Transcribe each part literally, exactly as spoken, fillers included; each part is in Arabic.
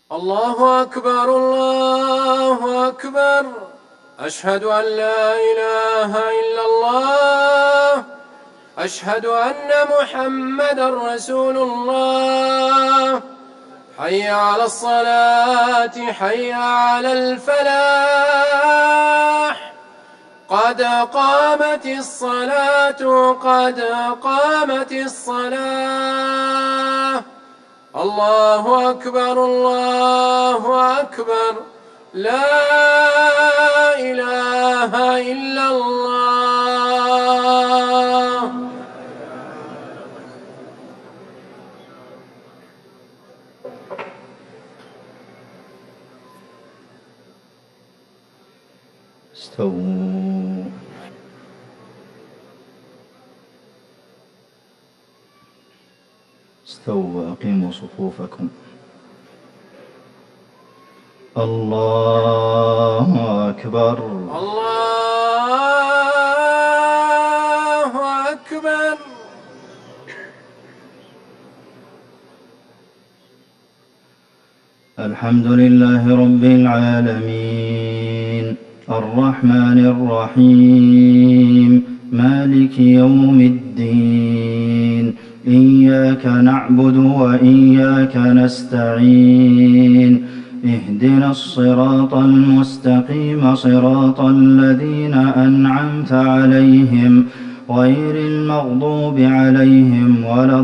الله أكبر الله أكبر. أشهد أن لا إله إلا الله. أشهد أن محمدا رسول الله. حي على الصلاة حي على الفلاح. قد قامت الصلاة قد قامت الصلاة. الله أكبر الله أكبر. لا إله إلا الله. استووا استووا وأقيموا صفوفكم. الله أكبر الله أكبر. الحمد لله رب العالمين الرحمن الرحيم مالك يوم الدين إياك نعبد وإياك نستعين اهدنا الصراط المستقيم صراط الذين أنعمت عليهم غير المغضوب عليهم ولا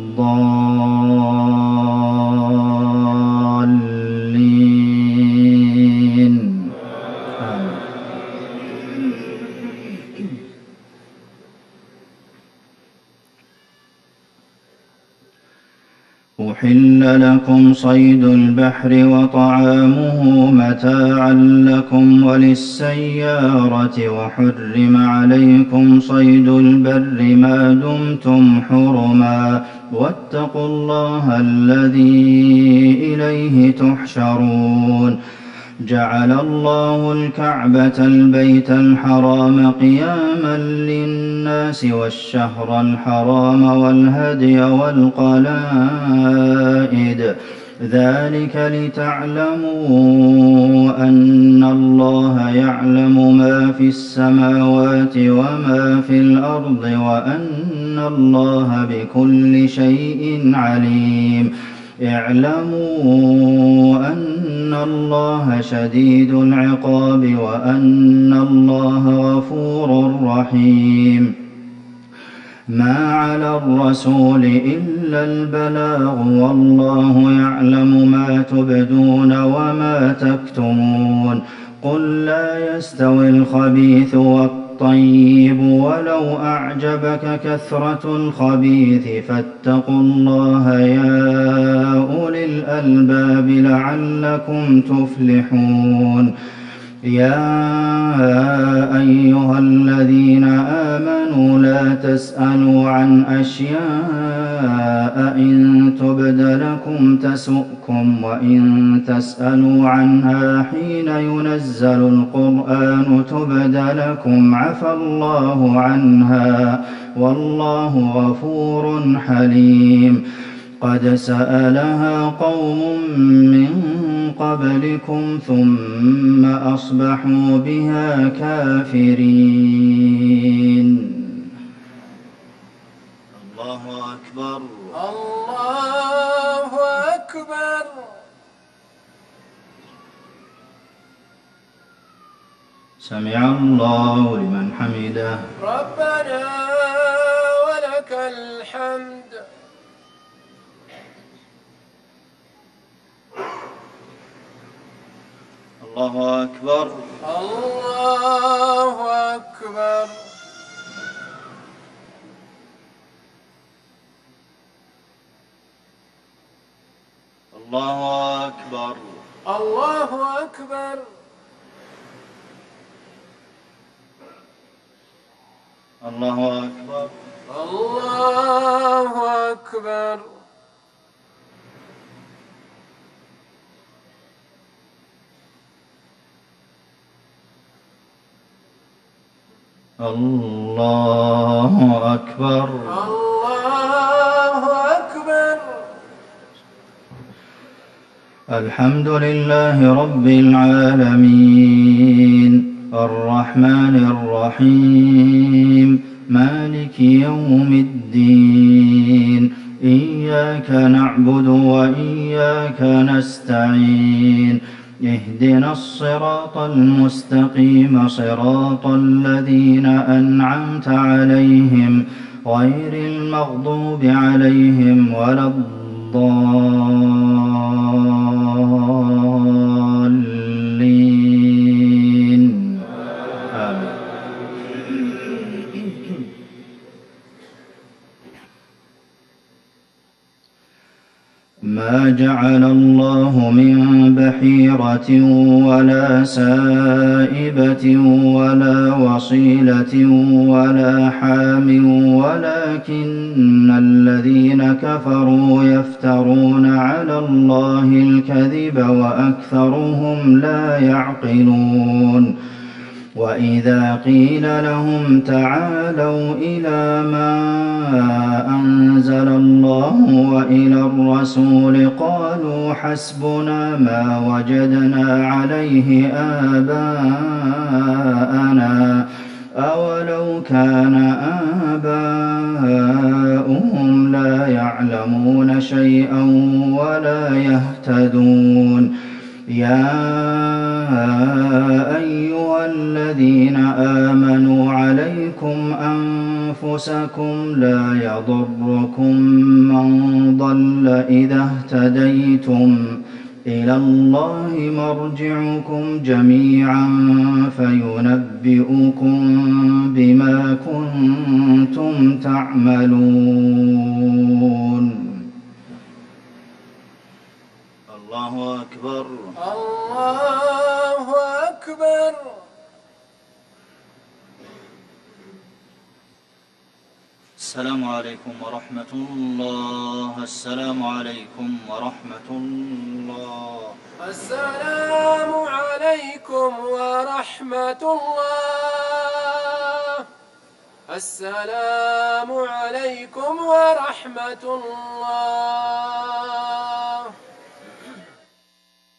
الضالين. أحل لكم صيد البحر وطعامه متاعا لكم وللسيارة وحرم عليكم صيد البر ما دمتم حرما واتقوا الله الذي إليه تحشرون. جعل الله الكعبة البيت الحرام قياما للناس والشهر الحرام والهدي والقلائد ذلك لتعلموا أن الله يعلم ما في السماوات وما في الأرض وأن الله بكل شيء عليم. اعلموا أن الله شديد العقاب وأن الله غفور رحيم. ما على الرسول إلا البلاغ والله يعلم ما تبدون وما تكتمون. قل لا يستوي الخبيث والطيب ولو أعجبك كثرة الخبيث فاتقوا الله يا أولي الألباب لعلكم تفلحون. يا أيها الذين آمنوا لا تسألوا عن أشياء إن تبد لكم تسؤكم وإن تسألوا عنها حين ينزل القرآن تبد لكم عفى الله عنها والله غفور حليم. قد سألها قوم من قبلكم ثم أصبحوا بها كافرين. الله أكبر الله أكبر. سمع الله لمن حمده. ربنا ولك الحمد. الله أكبر الله أكبر. الله أكبر الله أكبر. الله أكبر الله أكبر. الله أكبر الله أكبر. الحمد لله رب العالمين الرحمن الرحيم مالك يوم الدين إياك نعبد وإياك نستعين اهدنا الصراط المستقيم صراط الذين أنعمت عليهم غير المغضوب عليهم ولا الضالين آمين. ما جعل الله من بحيرة ولا سائبة ولا وصيلة ولا حام ولكن الذين كفروا يفترون على الله الكذب وأكثرهم لا يعقلون وإذا قيل لهم تعالوا إلى ما أنزل الله وإلى الرسول قالوا حسبنا ما وجدنا عليه آباءنا أولو كان آباؤهم لا يعلمون شيئا ولا يهتدون يا أيها الذين آمنوا عليكم أنفسكم لا يضركم من ضل إذا اهتديتم إلى الله مرجعكم جميعا فينبئكم بما كنتم تعملون. الله أكبر. الله أكبر. السلام عليكم ورحمة الله. السلام عليكم ورحمة الله. السلام عليكم ورحمة الله. السلام عليكم ورحمة الله.